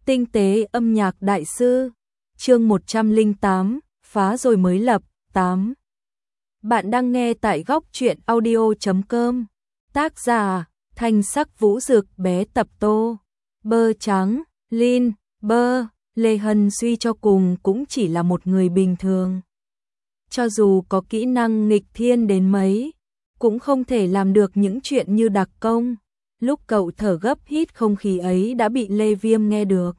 Tinh tế âm nhạc đại sư, chương 108, phá rồi mới lập, 8. Bạn đang nghe tại góc truyện audio.com. Tác giả, Thanh Sắc Vũ Dực bé tập tô. Bơ trắng, Lin, bơ, Lê Hân suy cho cùng cũng chỉ là một người bình thường. Cho dù có kỹ năng nghịch thiên đến mấy, cũng không thể làm được những chuyện như đặc công. Lúc cậu thở gấp hít không khí ấy đã bị Lê Viêm nghe được.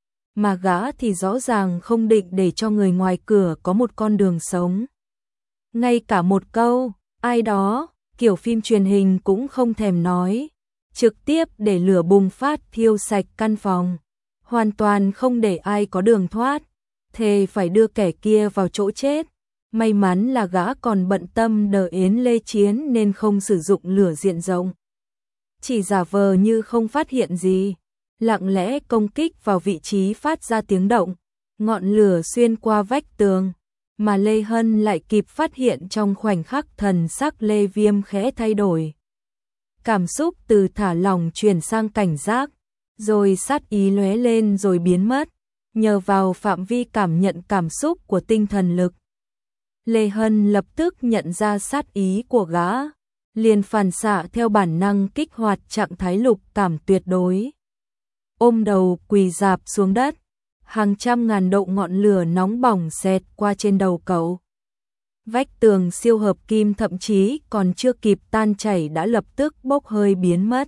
Mà gã thì rõ ràng không định để cho người ngoài cửa có một con đường sống. Ngay cả một câu, ai đó, kiểu phim truyền hình cũng không thèm nói. Trực tiếp để lửa bùng phát thiêu sạch căn phòng. Hoàn toàn không để ai có đường thoát. Thề phải đưa kẻ kia vào chỗ chết. May mắn là gã còn bận tâm đợi Yến Lê Chiến nên không sử dụng lửa diện rộng. Chỉ giả vờ như không phát hiện gì. Lặng lẽ công kích vào vị trí phát ra tiếng động. Ngọn lửa xuyên qua vách tường. Mà Lê Hân lại kịp phát hiện trong khoảnh khắc thần sắc Lê Viêm khẽ thay đổi. Cảm xúc từ thả lỏng chuyển sang cảnh giác. Rồi sát ý lóe lên rồi biến mất. Nhờ vào phạm vi cảm nhận cảm xúc của tinh thần lực. Lê Hân lập tức nhận ra sát ý của gã. Liền phản xạ theo bản năng kích hoạt trạng thái lục cảm tuyệt đối. Ôm đầu quỳ rạp xuống đất. Hàng trăm ngàn độ ngọn lửa nóng bỏng xẹt qua trên đầu cậu. Vách tường siêu hợp kim thậm chí còn chưa kịp tan chảy đã lập tức bốc hơi biến mất.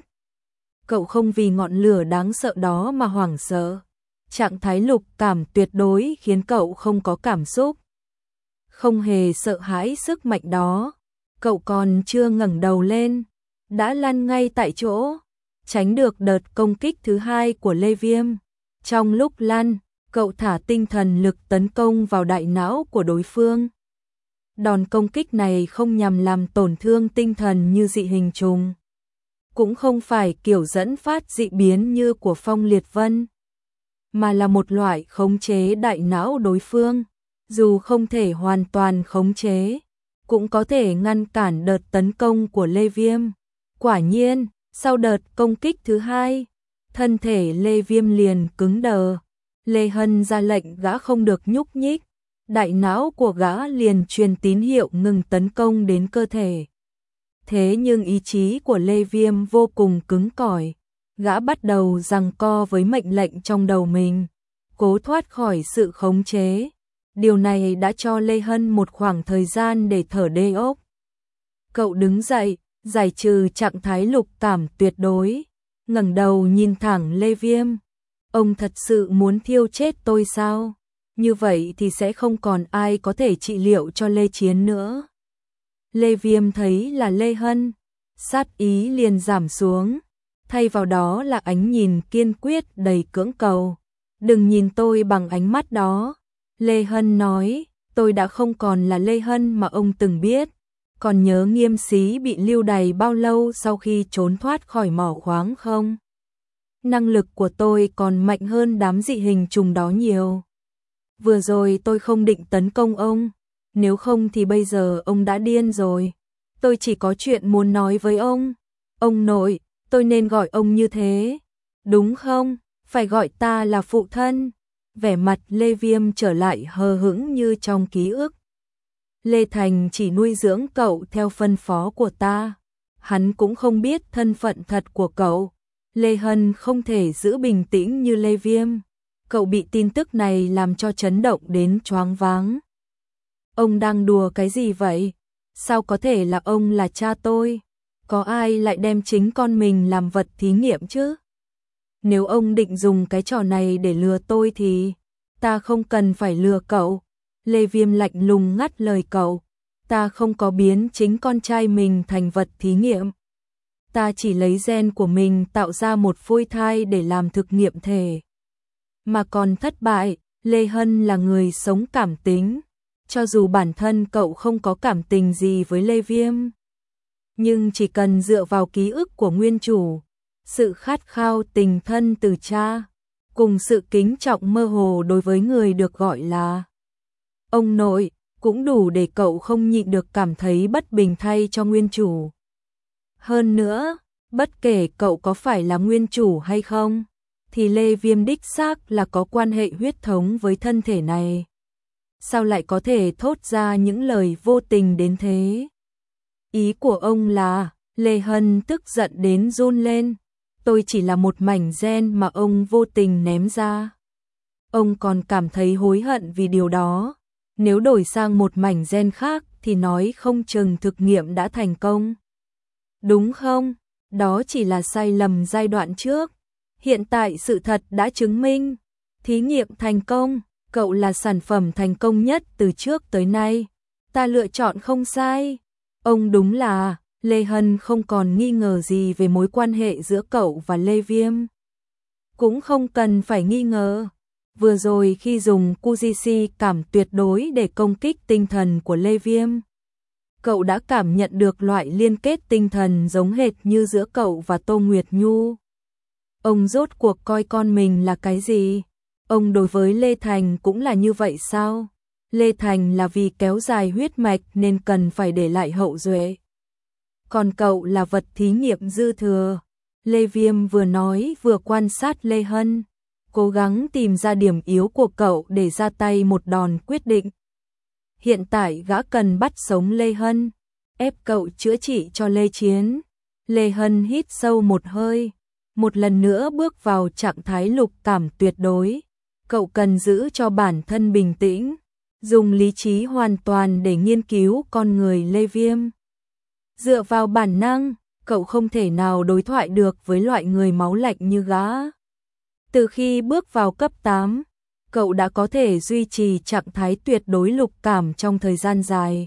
Cậu không vì ngọn lửa đáng sợ đó mà hoảng sợ. Trạng thái lục cảm tuyệt đối khiến cậu không có cảm xúc. Không hề sợ hãi sức mạnh đó. Cậu còn chưa ngẩng đầu lên, đã lăn ngay tại chỗ, tránh được đợt công kích thứ hai của Lê Viêm. Trong lúc lăn, cậu thả tinh thần lực tấn công vào đại não của đối phương. Đòn công kích này không nhằm làm tổn thương tinh thần như dị hình trùng, cũng không phải kiểu dẫn phát dị biến như của Phong Liệt Vân, mà là một loại khống chế đại não đối phương. Dù không thể hoàn toàn khống chế, cũng có thể ngăn cản đợt tấn công của Lê Viêm. Quả nhiên, sau đợt công kích thứ hai, thân thể Lê Viêm liền cứng đờ. Lê Hân ra lệnh gã không được nhúc nhích. Đại não của gã liền truyền tín hiệu ngừng tấn công đến cơ thể. Thế nhưng ý chí của Lê Viêm vô cùng cứng cỏi. Gã bắt đầu giằng co với mệnh lệnh trong đầu mình, cố thoát khỏi sự khống chế. Điều này đã cho Lê Hân một khoảng thời gian để thở đê ốc. Cậu đứng dậy, giải trừ trạng thái lục cảm tuyệt đối, ngẩng đầu nhìn thẳng Lê Viêm. Ông thật sự muốn thiêu chết tôi sao? Như vậy thì sẽ không còn ai có thể trị liệu cho Lê Chiến nữa. Lê Viêm thấy là Lê Hân, sát ý liền giảm xuống, thay vào đó là ánh nhìn kiên quyết đầy cưỡng cầu. Đừng nhìn tôi bằng ánh mắt đó. Lê Hân nói, tôi đã không còn là Lê Hân mà ông từng biết. Còn nhớ Nghiêm Xí bị lưu đày bao lâu sau khi trốn thoát khỏi mỏ khoáng không? Năng lực của tôi còn mạnh hơn đám dị hình trùng đó nhiều. Vừa rồi tôi không định tấn công ông, nếu không thì bây giờ ông đã điên rồi. Tôi chỉ có chuyện muốn nói với ông. Ông nội, tôi nên gọi ông như thế, đúng không? Phải gọi ta là phụ thân. Vẻ mặt Lê Viêm trở lại hờ hững như trong ký ức. Lê Thành chỉ nuôi dưỡng cậu theo phân phó của ta. Hắn cũng không biết thân phận thật của cậu. Lê Hân không thể giữ bình tĩnh như Lê Viêm. Cậu bị tin tức này làm cho chấn động đến choáng váng. Ông đang đùa cái gì vậy? Sao có thể là ông là cha tôi? Có ai lại đem chính con mình làm vật thí nghiệm chứ? Nếu ông định dùng cái trò này để lừa tôi thì ta không cần phải lừa cậu. Lê Viêm lạnh lùng ngắt lời cậu. Ta không có biến chính con trai mình thành vật thí nghiệm. Ta chỉ lấy gen của mình tạo ra một phôi thai để làm thực nghiệm thể. Mà còn thất bại. Lê Hân là người sống cảm tính. Cho dù bản thân cậu không có cảm tình gì với Lê Viêm, nhưng chỉ cần dựa vào ký ức của nguyên chủ, sự khát khao tình thân từ cha, cùng sự kính trọng mơ hồ đối với người được gọi là ông nội, cũng đủ để cậu không nhịn được cảm thấy bất bình thay cho nguyên chủ. Hơn nữa, bất kể cậu có phải là nguyên chủ hay không, thì Lê Viêm đích xác là có quan hệ huyết thống với thân thể này. Sao lại có thể thốt ra những lời vô tình đến thế? Ý của ông là, Lê Hân tức giận đến run lên. Tôi chỉ là một mảnh gen mà ông vô tình ném ra. Ông còn cảm thấy hối hận vì điều đó. Nếu đổi sang một mảnh gen khác thì nói không chừng thực nghiệm đã thành công. Đúng không? Đó chỉ là sai lầm giai đoạn trước. Hiện tại sự thật đã chứng minh. Thí nghiệm thành công, cậu là sản phẩm thành công nhất từ trước tới nay. Ta lựa chọn không sai. Ông đúng là, Lê Hân không còn nghi ngờ gì về mối quan hệ giữa cậu và Lê Viêm. Cũng không cần phải nghi ngờ. Vừa rồi khi dùng Kujisi cảm tuyệt đối để công kích tinh thần của Lê Viêm, cậu đã cảm nhận được loại liên kết tinh thần giống hệt như giữa cậu và Tô Nguyệt Nhu. Ông rốt cuộc coi con mình là cái gì? Ông đối với Lê Thành cũng là như vậy sao? Lê Thành là vì kéo dài huyết mạch nên cần phải để lại hậu duệ. Còn cậu là vật thí nghiệm dư thừa. Lê Viêm vừa nói vừa quan sát Lê Hân, cố gắng tìm ra điểm yếu của cậu để ra tay một đòn quyết định. Hiện tại gã cần bắt sống Lê Hân, ép cậu chữa trị cho Lê Chiến. Lê Hân hít sâu một hơi, một lần nữa bước vào trạng thái lục cảm tuyệt đối. Cậu cần giữ cho bản thân bình tĩnh, dùng lý trí hoàn toàn để nghiên cứu con người Lê Viêm. Dựa vào bản năng, cậu không thể nào đối thoại được với loại người máu lạnh như gã. Từ khi bước vào cấp 8, cậu đã có thể duy trì trạng thái tuyệt đối lục cảm trong thời gian dài.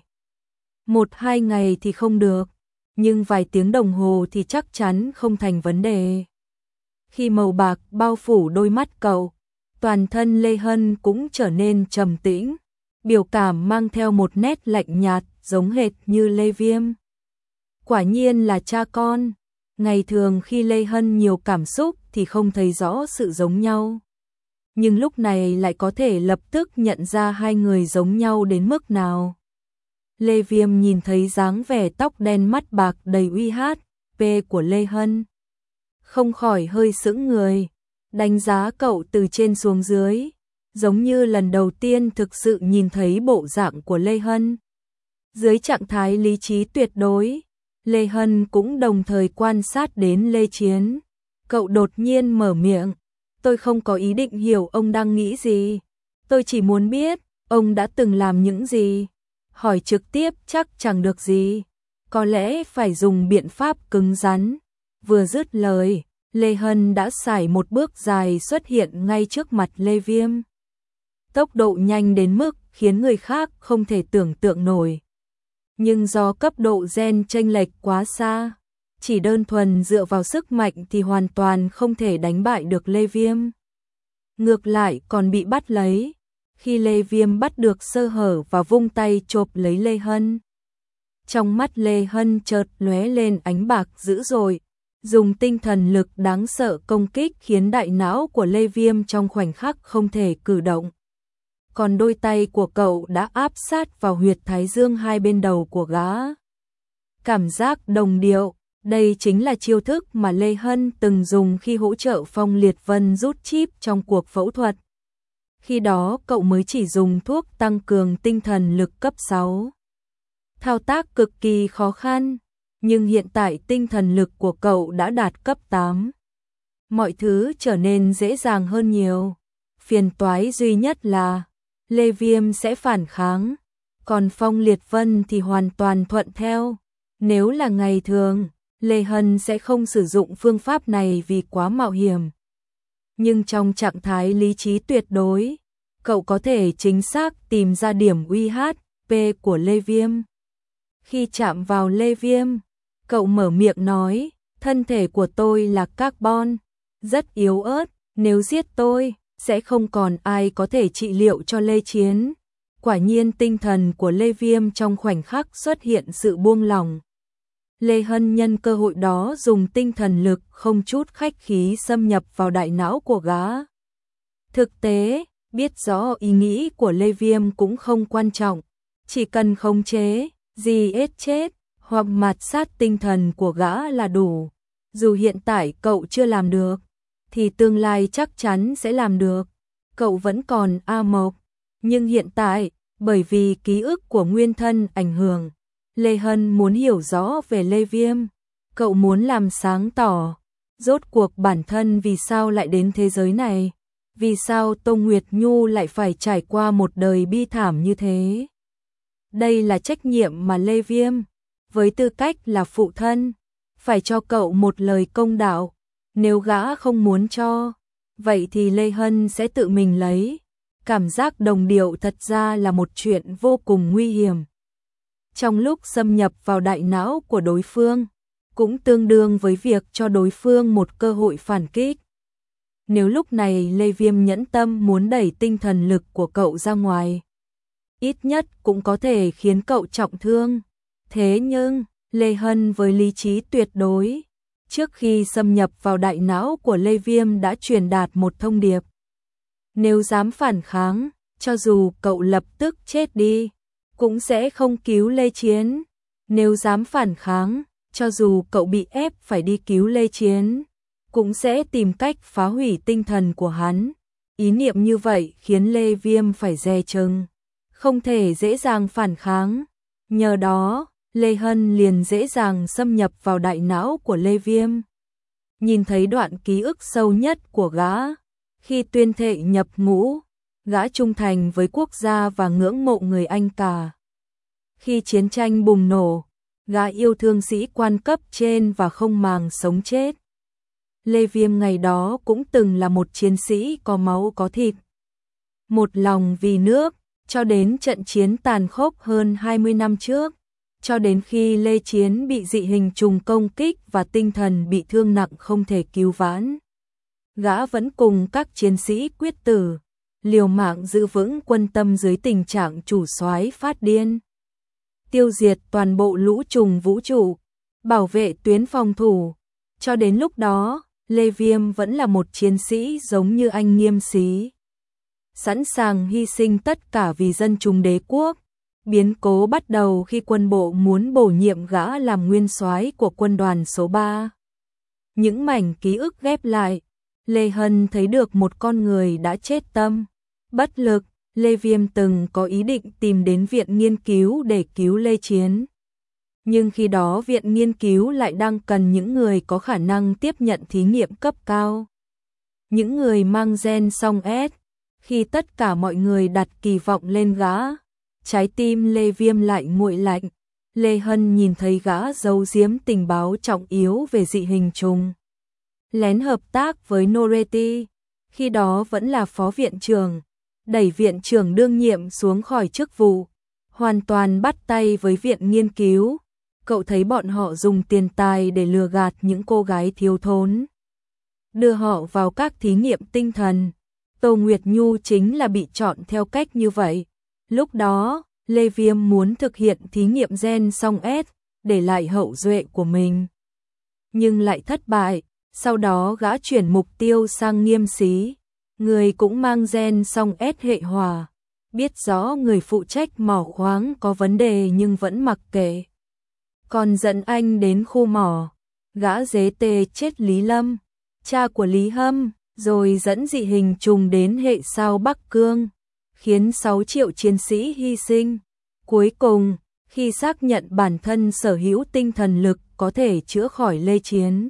1-2 ngày thì không được, nhưng vài tiếng đồng hồ thì chắc chắn không thành vấn đề. Khi màu bạc bao phủ đôi mắt cậu, toàn thân Lê Hân cũng trở nên trầm tĩnh, biểu cảm mang theo một nét lạnh nhạt giống hệt như Lê Viêm. Quả nhiên là cha con. Ngày thường khi Lê Hân nhiều cảm xúc thì không thấy rõ sự giống nhau. Nhưng lúc này lại có thể lập tức nhận ra hai người giống nhau đến mức nào. Lê Viêm nhìn thấy dáng vẻ tóc đen mắt bạc đầy uy hát, của Lê Hân. Không khỏi hơi sững người, đánh giá cậu từ trên xuống dưới, giống như lần đầu tiên thực sự nhìn thấy bộ dạng của Lê Hân. Dưới trạng thái lý trí tuyệt đối, Lê Hân cũng đồng thời quan sát đến Lê Chiến. Cậu đột nhiên mở miệng, tôi không có ý định hiểu ông đang nghĩ gì. Tôi chỉ muốn biết, ông đã từng làm những gì. Hỏi trực tiếp chắc chẳng được gì. Có lẽ phải dùng biện pháp cứng rắn. Vừa dứt lời, Lê Hân đã sải một bước dài xuất hiện ngay trước mặt Lê Viêm. Tốc độ nhanh đến mức khiến người khác không thể tưởng tượng nổi. Nhưng do cấp độ gen chênh lệch quá xa, chỉ đơn thuần dựa vào sức mạnh thì hoàn toàn không thể đánh bại được Lê Viêm. Ngược lại còn bị bắt lấy. Khi Lê Viêm bắt được sơ hở và vung tay chộp lấy Lê Hân, trong mắt Lê Hân chợt lóe lên ánh bạc dữ dội, dùng tinh thần lực đáng sợ công kích khiến đại não của Lê Viêm trong khoảnh khắc không thể cử động. Còn đôi tay của cậu đã áp sát vào huyệt thái dương hai bên đầu của gã. Cảm giác đồng điệu, đây chính là chiêu thức mà Lê Hân từng dùng khi hỗ trợ Phong Liệt Vân rút chip trong cuộc phẫu thuật. Khi đó cậu mới chỉ dùng thuốc tăng cường tinh thần lực cấp 6. Thao tác cực kỳ khó khăn, nhưng hiện tại tinh thần lực của cậu đã đạt cấp 8. Mọi thứ trở nên dễ dàng hơn nhiều. Phiền toái duy nhất là Lê Viêm sẽ phản kháng, còn Phong Liệt Vân thì hoàn toàn thuận theo. Nếu là ngày thường, Lê Hân sẽ không sử dụng phương pháp này vì quá mạo hiểm. Nhưng trong trạng thái lý trí tuyệt đối, cậu có thể chính xác tìm ra điểm UHP của Lê Viêm. Khi chạm vào Lê Viêm, cậu mở miệng nói, thân thể của tôi là carbon, rất yếu ớt, nếu giết tôi, sẽ không còn ai có thể trị liệu cho Lê Chiến. Quả nhiên tinh thần của Lê Viêm trong khoảnh khắc xuất hiện sự buông lỏng. Lê Hân nhân cơ hội đó dùng tinh thần lực không chút khách khí xâm nhập vào đại não của gã. Thực tế, biết rõ ý nghĩ của Lê Viêm cũng không quan trọng, chỉ cần khống chế, giết chết, hoặc mạt sát tinh thần của gã là đủ. Dù hiện tại cậu chưa làm được, thì tương lai chắc chắn sẽ làm được. Cậu vẫn còn A Mộc, nhưng hiện tại, bởi vì ký ức của nguyên thân ảnh hưởng, Lê Hân muốn hiểu rõ về Lê Viêm. Cậu muốn làm sáng tỏ, rốt cuộc bản thân vì sao lại đến thế giới này, vì sao Tô Nguyệt Nhu lại phải trải qua một đời bi thảm như thế. Đây là trách nhiệm mà Lê Viêm, với tư cách là phụ thân, phải cho cậu một lời công đạo. Nếu gã không muốn cho, vậy thì Lê Hân sẽ tự mình lấy. Cảm giác đồng điệu thật ra là một chuyện vô cùng nguy hiểm. Trong lúc xâm nhập vào đại não của đối phương, cũng tương đương với việc cho đối phương một cơ hội phản kích. Nếu lúc này Lê Viêm nhẫn tâm muốn đẩy tinh thần lực của cậu ra ngoài, ít nhất cũng có thể khiến cậu trọng thương. Thế nhưng, Lê Hân với lý trí tuyệt đối, trước khi xâm nhập vào đại não của Lê Viêm đã truyền đạt một thông điệp. Nếu dám phản kháng, cho dù cậu lập tức chết đi, cũng sẽ không cứu Lê Chiến. Nếu dám phản kháng, cho dù cậu bị ép phải đi cứu Lê Chiến, cũng sẽ tìm cách phá hủy tinh thần của hắn. Ý niệm như vậy khiến Lê Viêm phải dè chừng, không thể dễ dàng phản kháng. Nhờ đó, Lê Hân liền dễ dàng xâm nhập vào đại não của Lê Viêm. Nhìn thấy đoạn ký ức sâu nhất của gã, khi tuyên thệ nhập ngũ, gã trung thành với quốc gia và ngưỡng mộ người Anh cả. Khi chiến tranh bùng nổ, gã yêu thương sĩ quan cấp trên và không màng sống chết. Lê Viêm ngày đó cũng từng là một chiến sĩ có máu có thịt, một lòng vì nước, cho đến trận chiến tàn khốc hơn 20 năm trước, cho đến khi Lê Chiến bị dị hình trùng công kích và tinh thần bị thương nặng không thể cứu vãn. Gã vẫn cùng các chiến sĩ quyết tử, liều mạng giữ vững quân tâm dưới tình trạng chủ soái phát điên. Tiêu diệt toàn bộ lũ trùng vũ trụ, bảo vệ tuyến phòng thủ. Cho đến lúc đó, Lê Viêm vẫn là một chiến sĩ giống như anh Nghiêm Xí, sẵn sàng hy sinh tất cả vì dân chúng đế quốc. Biến cố bắt đầu khi quân bộ muốn bổ nhiệm gã làm nguyên soái của quân đoàn số 3. Những mảnh ký ức ghép lại, Lê Hân thấy được một con người đã chết tâm, bất lực. Lê Viêm từng có ý định tìm đến viện nghiên cứu để cứu Lê Chiến. Nhưng khi đó viện nghiên cứu lại đang cần những người có khả năng tiếp nhận thí nghiệm cấp cao. Những người mang gen song S. Khi tất cả mọi người đặt kỳ vọng lên gã, trái tim Lê Viêm lại nguội lạnh. Lê Hân nhìn thấy gã giấu giếm tình báo trọng yếu về dị hình trùng, lén hợp tác với Noreti, khi đó vẫn là phó viện trưởng, đẩy viện trưởng đương nhiệm xuống khỏi chức vụ, hoàn toàn bắt tay với viện nghiên cứu. Cậu thấy bọn họ dùng tiền tài để lừa gạt những cô gái thiếu thốn, đưa họ vào các thí nghiệm tinh thần. Tô Nguyệt Nhu chính là bị chọn theo cách như vậy. Lúc đó, Lê Viêm muốn thực hiện thí nghiệm gen song S, để lại hậu duệ của mình. Nhưng lại thất bại, sau đó gã chuyển mục tiêu sang Nghiêm Xí, người cũng mang gen song S hệ hỏa. Biết rõ người phụ trách mỏ khoáng có vấn đề nhưng vẫn mặc kệ. Còn dẫn anh đến khu mỏ, gã dế tê chết Lý Lâm, cha của Lý Hâm, rồi dẫn dị hình trùng đến hệ sao Bắc Cương, khiến 6 triệu chiến sĩ hy sinh. Cuối cùng, khi xác nhận bản thân sở hữu tinh thần lực có thể chữa khỏi Lê Chiến,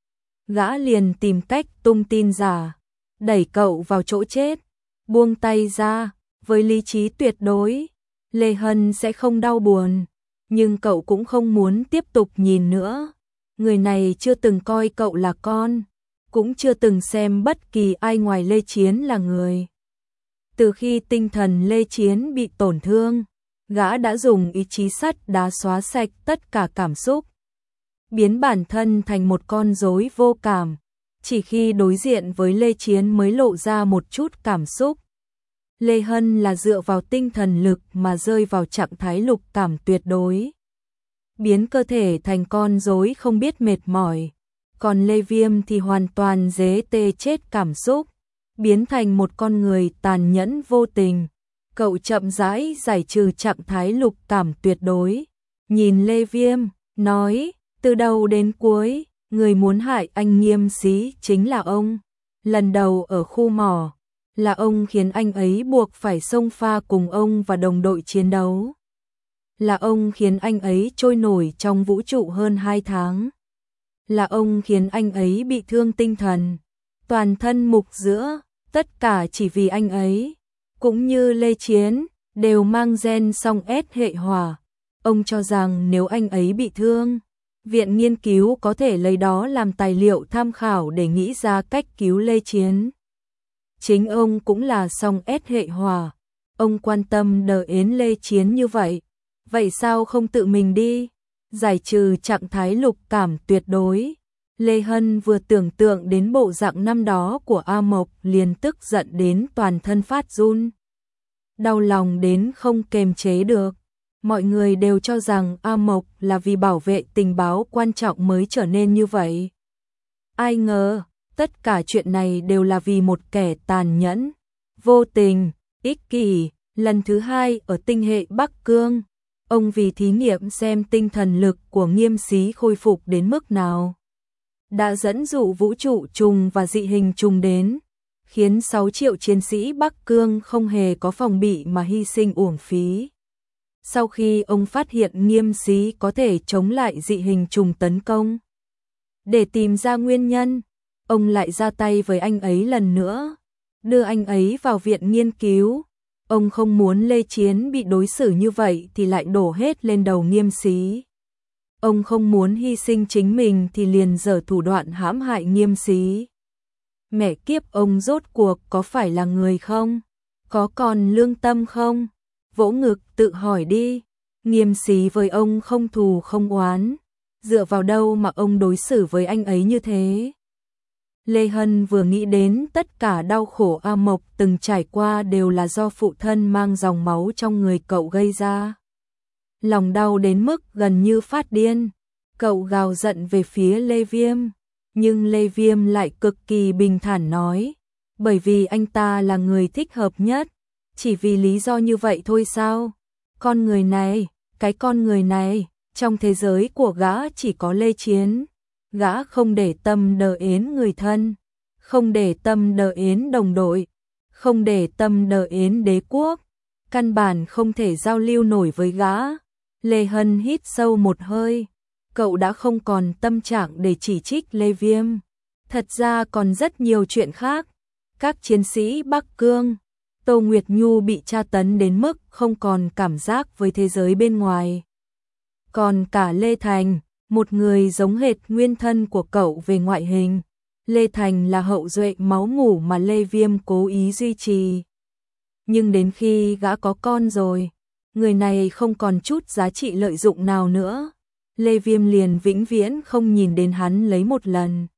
gã liền tìm cách tung tin giả, đẩy cậu vào chỗ chết, buông tay ra. Với lý trí tuyệt đối, Lê Hân sẽ không đau buồn, nhưng cậu cũng không muốn tiếp tục nhìn nữa. Người này chưa từng coi cậu là con, cũng chưa từng xem bất kỳ ai ngoài Lê Chiến là người. Từ khi tinh thần Lê Chiến bị tổn thương, gã đã dùng ý chí sắt đá xóa sạch tất cả cảm xúc, biến bản thân thành một con rối vô cảm. Chỉ khi đối diện với Lê Chiến mới lộ ra một chút cảm xúc. Lê Hân là dựa vào tinh thần lực mà rơi vào trạng thái lục cảm tuyệt đối, biến cơ thể thành con rối không biết mệt mỏi. Còn Lê Viêm thì hoàn toàn dế tê chết cảm xúc, biến thành một con người tàn nhẫn vô tình. Cậu chậm rãi giải trừ trạng thái lục cảm tuyệt đối, nhìn Lê Viêm, nói, từ đầu đến cuối, người muốn hại anh Nghiêm Xí chính là ông. Lần đầu ở khu mỏ, là ông khiến anh ấy buộc phải xông pha cùng ông và đồng đội chiến đấu. Là ông khiến anh ấy trôi nổi trong vũ trụ hơn 2 tháng. Là ông khiến anh ấy bị thương tinh thần, toàn thân mục giữa, tất cả chỉ vì anh ấy, cũng như Lê Chiến, đều mang gen song S hệ hỏa. Ông cho rằng nếu anh ấy bị thương, viện nghiên cứu có thể lấy đó làm tài liệu tham khảo để nghĩ ra cách cứu Lê Chiến. Chính ông cũng là song S hệ hỏa, ông quan tâm đến Lê Chiến như vậy. Vậy sao không tự mình đi, giải trừ trạng thái lục cảm tuyệt đối? Lê Hân vừa tưởng tượng đến bộ dạng năm đó của A Mộc liền tức giận đến toàn thân phát run. Đau lòng đến không kềm chế được. Mọi người đều cho rằng A Mộc là vì bảo vệ tình báo quan trọng mới trở nên như vậy. Ai ngờ, tất cả chuyện này đều là vì một kẻ tàn nhẫn, vô tình, ích kỷ. Lần thứ 2 ở tinh hệ Bắc Cương, ông vì thí nghiệm xem tinh thần lực của Nghiêm Xí khôi phục đến mức nào, đã dẫn dụ vũ trụ trùng và dị hình trùng đến, khiến 6 triệu chiến sĩ Bắc Cương không hề có phòng bị mà hy sinh uổng phí. Sau khi ông phát hiện Nghiêm Xí có thể chống lại dị hình trùng tấn công, để tìm ra nguyên nhân, ông lại ra tay với anh ấy lần nữa, đưa anh ấy vào viện nghiên cứu. Ông không muốn Lê Chiến bị đối xử như vậy thì lại đổ hết lên đầu Nghiêm Xí. Ông không muốn hy sinh chính mình thì liền giở thủ đoạn hãm hại Nghiêm Xí. Mẹ kiếp, ông rốt cuộc có phải là người không? Có còn lương tâm không? Vỗ ngực tự hỏi đi. Nghiêm Xí với ông không thù không oán, dựa vào đâu mà ông đối xử với anh ấy như thế? Lê Hân vừa nghĩ đến tất cả đau khổ A Mộc từng trải qua đều là do phụ thân mang dòng máu trong người cậu gây ra. Lòng đau đến mức gần như phát điên, cậu gào giận về phía Lê Viêm, nhưng Lê Viêm lại cực kỳ bình thản nói, bởi vì anh ta là người thích hợp nhất, chỉ vì lý do như vậy thôi sao? Con người này, cái con người này, trong thế giới của gã chỉ có Lê Chiến. Gã không để tâm đến người thân, không để tâm đến đồng đội, không để tâm đến đế quốc, căn bản không thể giao lưu nổi với gã. Lê Hân hít sâu một hơi, cậu đã không còn tâm trạng để chỉ trích Lê Viêm. Thật ra còn rất nhiều chuyện khác. Các chiến sĩ Bắc Cương, Tô Nguyệt Nhu bị tra tấn đến mức không còn cảm giác với thế giới bên ngoài. Còn cả Lê Thành, một người giống hệt nguyên thân của cậu về ngoại hình. Lê Thành là hậu duệ máu mủ mà Lê Viêm cố ý duy trì. Nhưng đến khi gã có con rồi, người này không còn chút giá trị lợi dụng nào nữa. Lê Viêm liền vĩnh viễn không nhìn đến hắn lấy một lần.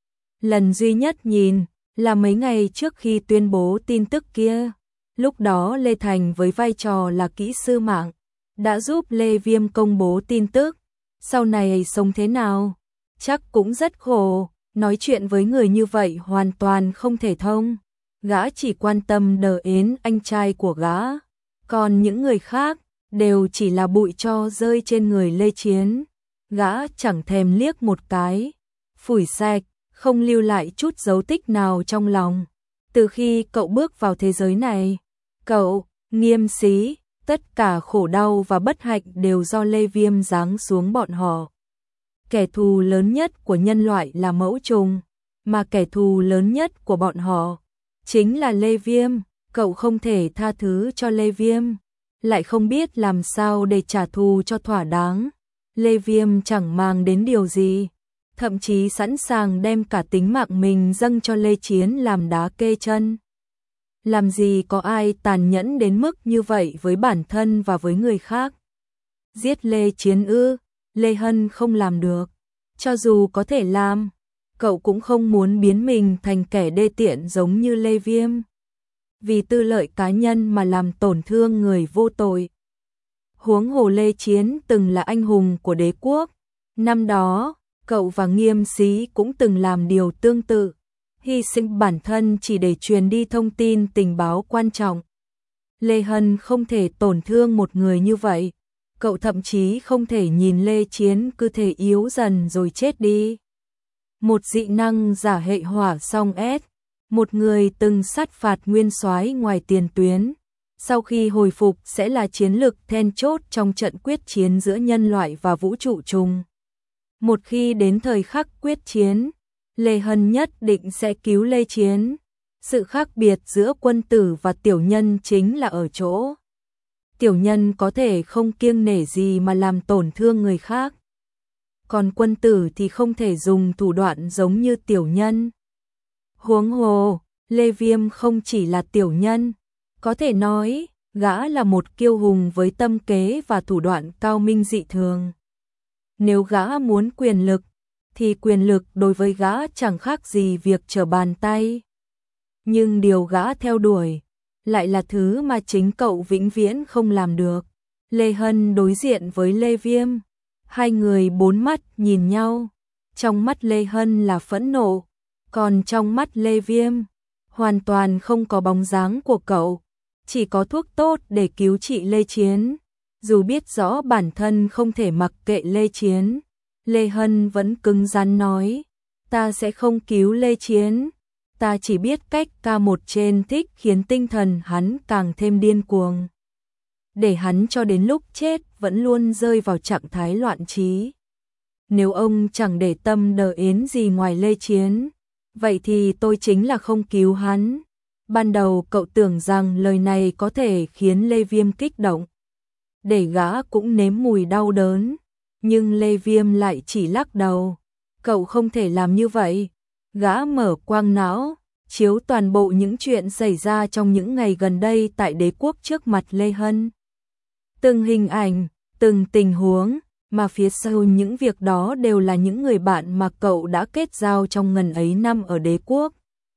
Lần duy nhất nhìn là mấy ngày trước khi tuyên bố tin tức kia. Lúc đó Lê Thành với vai trò là kỹ sư mạng, đã giúp Lê Viêm công bố tin tức. Sau này sống thế nào? Chắc cũng rất khổ, nói chuyện với người như vậy hoàn toàn không thể thông. Gã chỉ quan tâm đến anh trai của gã, còn những người khác đều chỉ là bụi tro rơi trên người Lê Chiến. Gã chẳng thèm liếc một cái, phủi sạch, không lưu lại chút dấu tích nào trong lòng. Từ khi cậu bước vào thế giới này, cậu, Nghiêm Xí, tất cả khổ đau và bất hạnh đều do Lê Viêm giáng xuống bọn họ. Kẻ thù lớn nhất của nhân loại là mẫu trùng, mà kẻ thù lớn nhất của bọn họ chính là Lê Viêm. Cậu không thể tha thứ cho Lê Viêm, lại không biết làm sao để trả thù cho thỏa đáng. Lê Viêm chẳng màng đến điều gì, thậm chí sẵn sàng đem cả tính mạng mình dâng cho Lê Chiến làm đá kê chân. Làm gì có ai tàn nhẫn đến mức như vậy với bản thân và với người khác? Giết Lê Chiến ư? Lê Hân không làm được. Cho dù có thể làm, cậu cũng không muốn biến mình thành kẻ đê tiện giống như Lê Viêm. Vì tư lợi cá nhân mà làm tổn thương người vô tội. Huống hồ Lê Chiến từng là anh hùng của đế quốc. Năm đó, cậu và Nghiêm Xí cũng từng làm điều tương tự, hy sinh bản thân chỉ để truyền đi thông tin tình báo quan trọng. Lê Hân không thể tổn thương một người như vậy. Cậu thậm chí không thể nhìn Lê Chiến cứ thể yếu dần rồi chết đi. Một dị năng giả hệ hỏa song S, một người từng sát phạt nguyên soái ngoài tiền tuyến, sau khi hồi phục sẽ là chiến lực then chốt trong trận quyết chiến giữa nhân loại và vũ trụ trùng. Một khi đến thời khắc quyết chiến, Lê Hân nhất định sẽ cứu Lê Chiến. Sự khác biệt giữa quân tử và tiểu nhân chính là ở chỗ tiểu nhân có thể không kiêng nể gì mà làm tổn thương người khác. Còn quân tử thì không thể dùng thủ đoạn giống như tiểu nhân. Huống hồ, Lê Viêm không chỉ là tiểu nhân, có thể nói, gã là một kiêu hùng với tâm kế và thủ đoạn cao minh dị thường. Nếu gã muốn quyền lực, thì quyền lực đối với gã chẳng khác gì việc trở bàn tay. Nhưng điều gã theo đuổi, lại là thứ mà chính cậu vĩnh viễn không làm được. Lê Hân đối diện với Lê Viêm, hai người bốn mắt nhìn nhau. Trong mắt Lê Hân là phẫn nộ, còn trong mắt Lê Viêm, hoàn toàn không có bóng dáng của cậu. Chỉ có thuốc tốt để cứu trị Lê Chiến. Dù biết rõ bản thân không thể mặc kệ Lê Chiến, Lê Hân vẫn cứng rắn nói, ta sẽ không cứu Lê Chiến. Ta chỉ biết cách ca một trên thích khiến tinh thần hắn càng thêm điên cuồng. Để hắn cho đến lúc chết vẫn luôn rơi vào trạng thái loạn trí. Nếu ông chẳng để tâm đờ yến gì ngoài Lê Chiến, vậy thì tôi chính là không cứu hắn. Ban đầu cậu tưởng rằng lời này có thể khiến Lê Viêm kích động, để gã cũng nếm mùi đau đớn. Nhưng Lê Viêm lại chỉ lắc đầu. Cậu không thể làm như vậy. Gã mở quang não, chiếu toàn bộ những chuyện xảy ra trong những ngày gần đây tại đế quốc trước mặt Lê Hân. Từng hình ảnh, từng tình huống, mà phía sau những việc đó đều là những người bạn mà cậu đã kết giao trong ngần ấy năm ở đế quốc.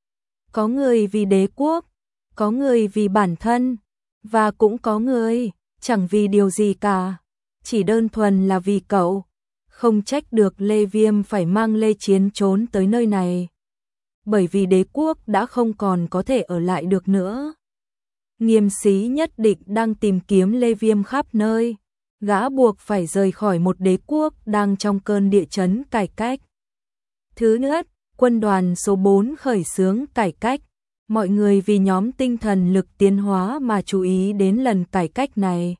Có người vì đế quốc, có người vì bản thân, và cũng có người chẳng vì điều gì cả, chỉ đơn thuần là vì cậu. Không trách được Lê Viêm phải mang Lê Chiến trốn tới nơi này, bởi vì đế quốc đã không còn có thể ở lại được nữa. Nghiêm Xí nhất định đang tìm kiếm Lê Viêm khắp nơi. Gã buộc phải rời khỏi một đế quốc đang trong cơn địa chấn cải cách. Thứ nhất, quân đoàn số 4 khởi xướng cải cách. Mọi người vì nhóm tinh thần lực tiến hóa mà chú ý đến lần cải cách này.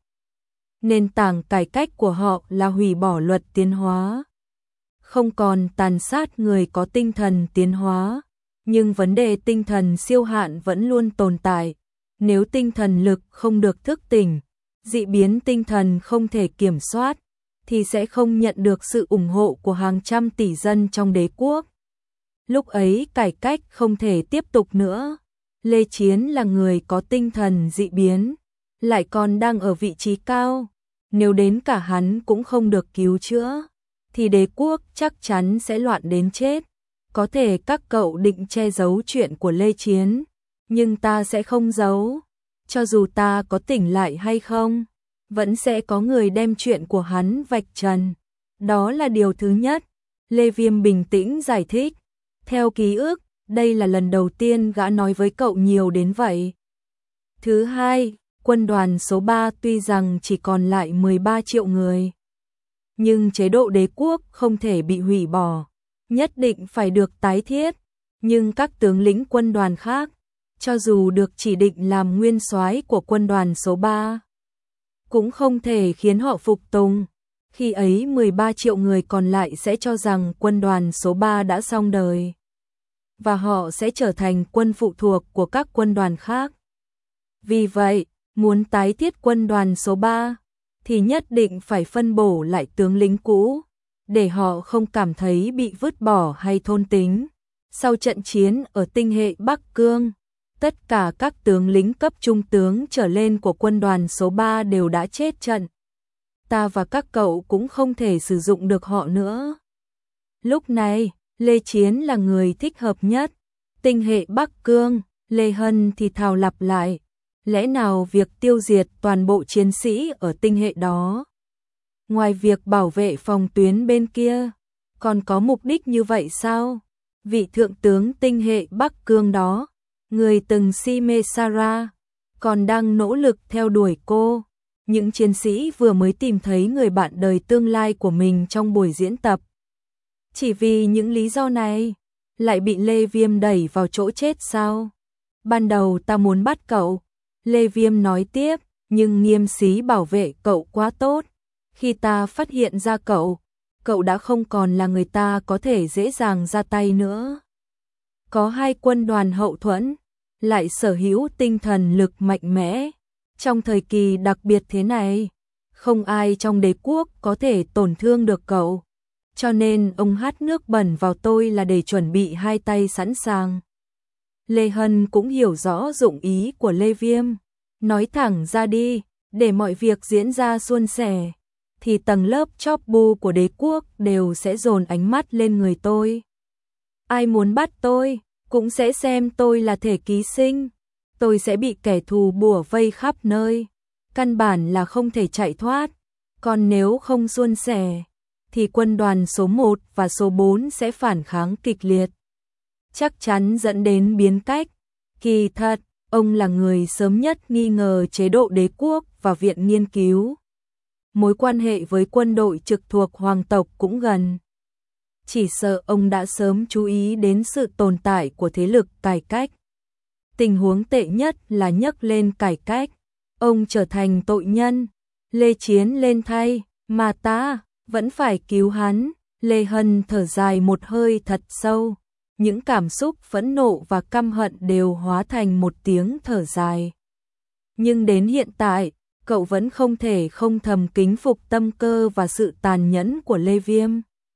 Nền tảng cải cách của họ là hủy bỏ luật tiến hóa, không còn tàn sát người có tinh thần tiến hóa. Nhưng vấn đề tinh thần siêu hạn vẫn luôn tồn tại. Nếu tinh thần lực không được thức tỉnh, dị biến tinh thần không thể kiểm soát, thì sẽ không nhận được sự ủng hộ của hàng trăm tỷ dân trong đế quốc. Lúc ấy cải cách không thể tiếp tục nữa. Lê Chiến là người có tinh thần dị biến, lại còn đang ở vị trí cao. Nếu đến cả hắn cũng không được cứu chữa, thì đế quốc chắc chắn sẽ loạn đến chết. Có thể các cậu định che giấu chuyện của Lê Chiến, nhưng ta sẽ không giấu. Cho dù ta có tỉnh lại hay không, vẫn sẽ có người đem chuyện của hắn vạch trần. Đó là điều thứ nhất. Lê Viêm bình tĩnh giải thích. Theo ký ức, đây là lần đầu tiên gã nói với cậu nhiều đến vậy. Thứ hai, quân đoàn số 3 tuy rằng chỉ còn lại 13 triệu người, nhưng chế độ đế quốc không thể bị hủy bỏ, nhất định phải được tái thiết. Nhưng các tướng lĩnh quân đoàn khác, cho dù được chỉ định làm nguyên soái của quân đoàn số 3, cũng không thể khiến họ phục tùng. Khi ấy 13 triệu người còn lại sẽ cho rằng quân đoàn số 3 đã xong đời, và họ sẽ trở thành quân phụ thuộc của các quân đoàn khác. Vì vậy, muốn tái thiết quân đoàn số 3, thì nhất định phải phân bổ lại tướng lĩnh cũ, để họ không cảm thấy bị vứt bỏ hay thôn tính. Sau trận chiến ở tinh hệ Bắc Cương, tất cả các tướng lĩnh cấp trung tướng trở lên của quân đoàn số 3 đều đã chết trận. Ta và các cậu cũng không thể sử dụng được họ nữa. Lúc này, Lê Chiến là người thích hợp nhất. Tinh hệ Bắc Cương, Lê Hân thì thào lặp lại. Lẽ nào việc tiêu diệt toàn bộ chiến sĩ ở tinh hệ đó, ngoài việc bảo vệ phòng tuyến bên kia, còn có mục đích như vậy sao? Vị thượng tướng tinh hệ Bắc Cương đó, người từng si mê Sarah, còn đang nỗ lực theo đuổi cô. Những chiến sĩ vừa mới tìm thấy người bạn đời tương lai của mình trong buổi diễn tập. Chỉ vì những lý do này, lại bị Lê Viêm đẩy vào chỗ chết sao? Ban đầu ta muốn bắt cậu, Lê Viêm nói tiếp, nhưng Nghiêm Xí bảo vệ cậu quá tốt. Khi ta phát hiện ra cậu đã không còn là người ta có thể dễ dàng ra tay nữa. Có 2 quân đoàn hậu thuẫn, lại sở hữu tinh thần lực mạnh mẽ. Trong thời kỳ đặc biệt thế này, không ai trong đế quốc có thể tổn thương được cậu. Cho nên ông hát nước bẩn vào tôi là để chuẩn bị 2 tay sẵn sàng. Lê Hân cũng hiểu rõ dụng ý của Lê Viêm. Nói thẳng ra đi, để mọi việc diễn ra suôn sẻ, thì tầng lớp chóp bu của đế quốc đều sẽ dồn ánh mắt lên người tôi. Ai muốn bắt tôi, cũng sẽ xem tôi là thể ký sinh. Tôi sẽ bị kẻ thù bủa vây khắp nơi. Căn bản là không thể chạy thoát. Còn nếu không suôn sẻ, thì quân đoàn số 1 và số 4 sẽ phản kháng kịch liệt. Chắc chắn dẫn đến biến cách. Kỳ thật, ông là người sớm nhất nghi ngờ chế độ đế quốc và viện nghiên cứu. Mối quan hệ với quân đội trực thuộc hoàng tộc cũng gần. Chỉ sợ ông đã sớm chú ý đến sự tồn tại của thế lực cải cách. Tình huống tệ nhất là nhắc lên cải cách, ông trở thành tội nhân. Lê Chiến lên thay, mà ta vẫn phải cứu hắn. Lê Hân thở dài một hơi thật sâu. Những cảm xúc phẫn nộ và căm hận đều hóa thành một tiếng thở dài. Nhưng đến hiện tại, cậu vẫn không thể không thầm kính phục tâm cơ và sự tàn nhẫn của Lê Viêm.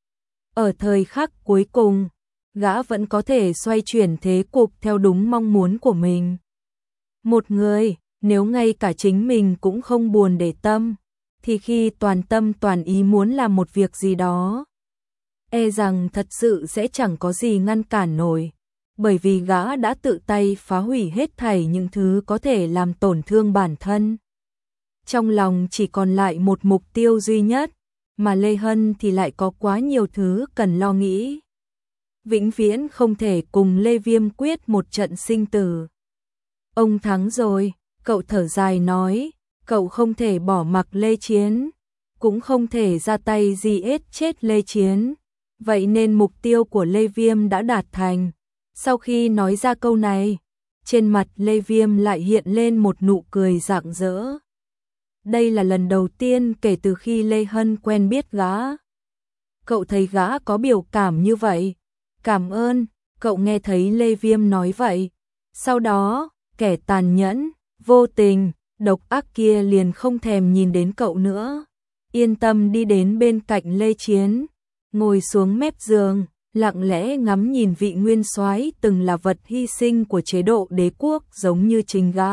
Ở thời khắc cuối cùng, gã vẫn có thể xoay chuyển thế cục theo đúng mong muốn của mình. Một người, nếu ngay cả chính mình cũng không buồn để tâm, thì khi toàn tâm toàn ý muốn làm một việc gì đó, e rằng thật sự sẽ chẳng có gì ngăn cản nổi, bởi vì gã đã tự tay phá hủy hết thảy những thứ có thể làm tổn thương bản thân. Trong lòng chỉ còn lại một mục tiêu duy nhất, mà Lê Hân thì lại có quá nhiều thứ cần lo nghĩ. Vĩnh viễn không thể cùng Lê Viêm quyết một trận sinh tử. Ông thắng rồi, cậu thở dài nói, cậu không thể bỏ mặc Lê Chiến, cũng không thể ra tay giết chết Lê Chiến. Vậy nên mục tiêu của Lê Viêm đã đạt thành. Sau khi nói ra câu này, trên mặt Lê Viêm lại hiện lên một nụ cười rạng rỡ. Đây là lần đầu tiên kể từ khi Lê Hân quen biết gã. Cậu thấy gã có biểu cảm như vậy. Cảm ơn, cậu nghe thấy Lê Viêm nói vậy. Sau đó, kẻ tàn nhẫn, vô tình, độc ác kia liền không thèm nhìn đến cậu nữa. Yên tâm đi đến bên cạnh Lê Chiến, ngồi xuống mép giường, lặng lẽ ngắm nhìn vị nguyên soái từng là vật hy sinh của chế độ đế quốc giống như chính gã.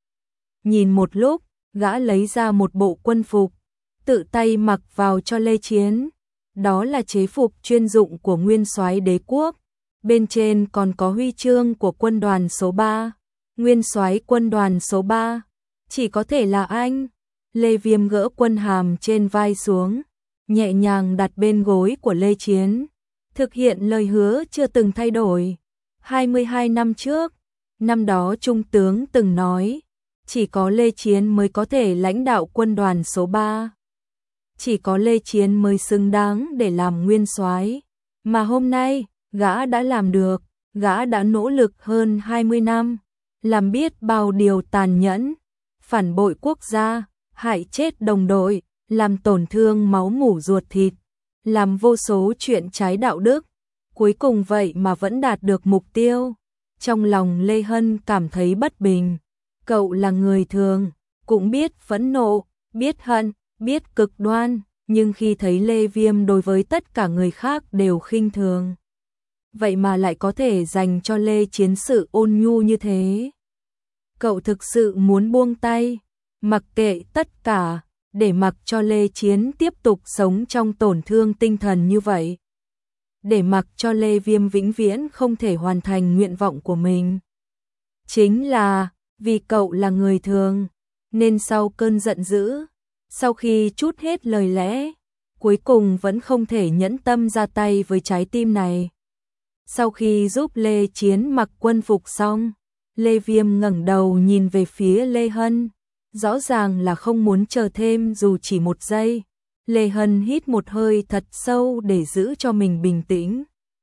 Nhìn một lúc, gã lấy ra một bộ quân phục, tự tay mặc vào cho Lê Chiến. Đó là chế phục chuyên dụng của nguyên soái đế quốc. Bên trên còn có huy chương của quân đoàn số 3. Nguyên soái quân đoàn số 3, chỉ có thể là anh. Lê Viêm gỡ quân hàm trên vai xuống, nhẹ nhàng đặt bên gối của Lê Chiến, thực hiện lời hứa chưa từng thay đổi. 22 năm trước, năm đó Trung tướng từng nói, chỉ có Lê Chiến mới có thể lãnh đạo quân đoàn số 3. Chỉ có Lê Chiến mới xứng đáng để làm nguyên soái. Mà hôm nay, gã đã làm được, gã đã nỗ lực hơn 20 năm, làm biết bao điều tàn nhẫn, phản bội quốc gia, hại chết đồng đội, làm tổn thương máu mủ ruột thịt, làm vô số chuyện trái đạo đức. Cuối cùng vậy mà vẫn đạt được mục tiêu. Trong lòng Lê Hân cảm thấy bất bình. Cậu là người thường, cũng biết phẫn nộ, biết hận, biết cực đoan, nhưng khi thấy Lê Viêm đối với tất cả người khác đều khinh thường, vậy mà lại có thể dành cho Lê Chiến sự ôn nhu như thế. Cậu thực sự muốn buông tay, mặc kệ tất cả, để mặc cho Lê Chiến tiếp tục sống trong tổn thương tinh thần như vậy. Để mặc cho Lê Viêm vĩnh viễn không thể hoàn thành nguyện vọng của mình. Chính là vì cậu là người thường, nên sau cơn giận dữ, sau khi trút hết lời lẽ, cuối cùng vẫn không thể nhẫn tâm ra tay với trái tim này. Sau khi giúp Lê Chiến mặc quân phục xong, Lê Viêm ngẩng đầu nhìn về phía Lê Hân, rõ ràng là không muốn chờ thêm dù chỉ một giây. Lê Hân hít một hơi thật sâu để giữ cho mình bình tĩnh.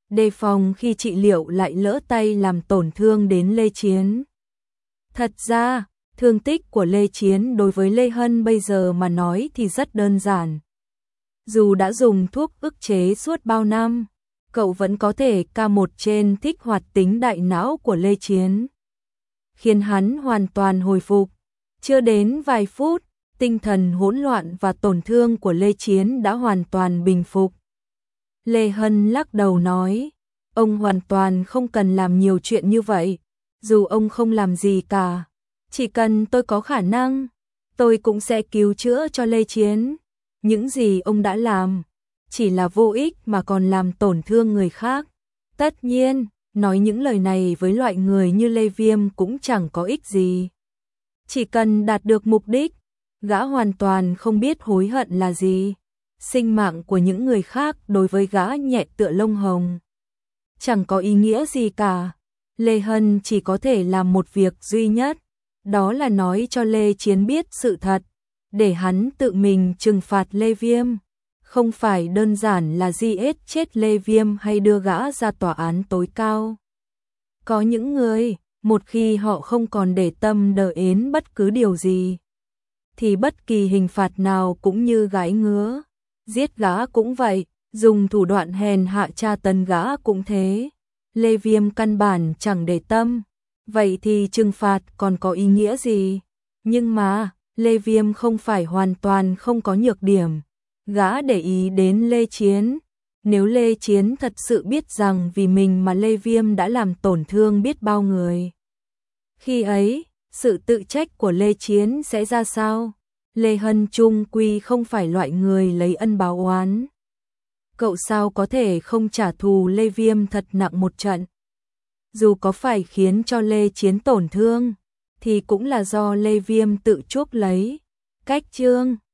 đề phòng khi trị liệu lại lỡ tay làm tổn thương đến Lê Chiến. Thật ra, thương tích của Lê Chiến đối với Lê Hân bây giờ mà nói thì rất đơn giản. Dù đã dùng thuốc ức chế suốt bao năm, cậu vẫn có thể K1 trên kích hoạt tính đại não của Lê Chiến, khiến hắn hoàn toàn hồi phục. Chưa đến vài phút, tinh thần hỗn loạn và tổn thương của Lê Chiến đã hoàn toàn bình phục. Lê Hân lắc đầu nói, ông hoàn toàn không cần làm nhiều chuyện như vậy, dù ông không làm gì cả. Chỉ cần tôi có khả năng, tôi cũng sẽ cứu chữa cho Lê Chiến. Những gì ông đã làm, chỉ là vô ích mà còn làm tổn thương người khác. Tất nhiên, nói những lời này với loại người như Lê Viêm cũng chẳng có ích gì. Chỉ cần đạt được mục đích, gã hoàn toàn không biết hối hận là gì. Sinh mạng của những người khác đối với gã nhẹ tựa lông hồng, chẳng có ý nghĩa gì cả. Lê Hân chỉ có thể làm một việc duy nhất, đó là nói cho Lê Chiến biết sự thật, để hắn tự mình trừng phạt Lê Viêm. Không phải đơn giản là giết chết Lê Viêm hay đưa gã ra tòa án tối cao. Có những người, một khi họ không còn để tâm đến bất cứ điều gì, thì bất kỳ hình phạt nào cũng như gãi ngứa. Giết gã cũng vậy, dùng thủ đoạn hèn hạ tra tấn gã cũng thế. Lê Viêm căn bản chẳng để tâm, vậy thì trừng phạt còn có ý nghĩa gì? Nhưng mà, Lê Viêm không phải hoàn toàn không có nhược điểm. Gã để ý đến Lê Chiến. Nếu Lê Chiến thật sự biết rằng vì mình mà Lê Viêm đã làm tổn thương biết bao người, khi ấy, sự tự trách của Lê Chiến sẽ ra sao? Lê Hân chung quy không phải loại người lấy ân báo oán. Cậu sao có thể không trả thù Lê Viêm thật nặng một trận? Dù có phải khiến cho Lê Chiến tổn thương, thì cũng là do Lê Viêm tự chuốc lấy. Cách chương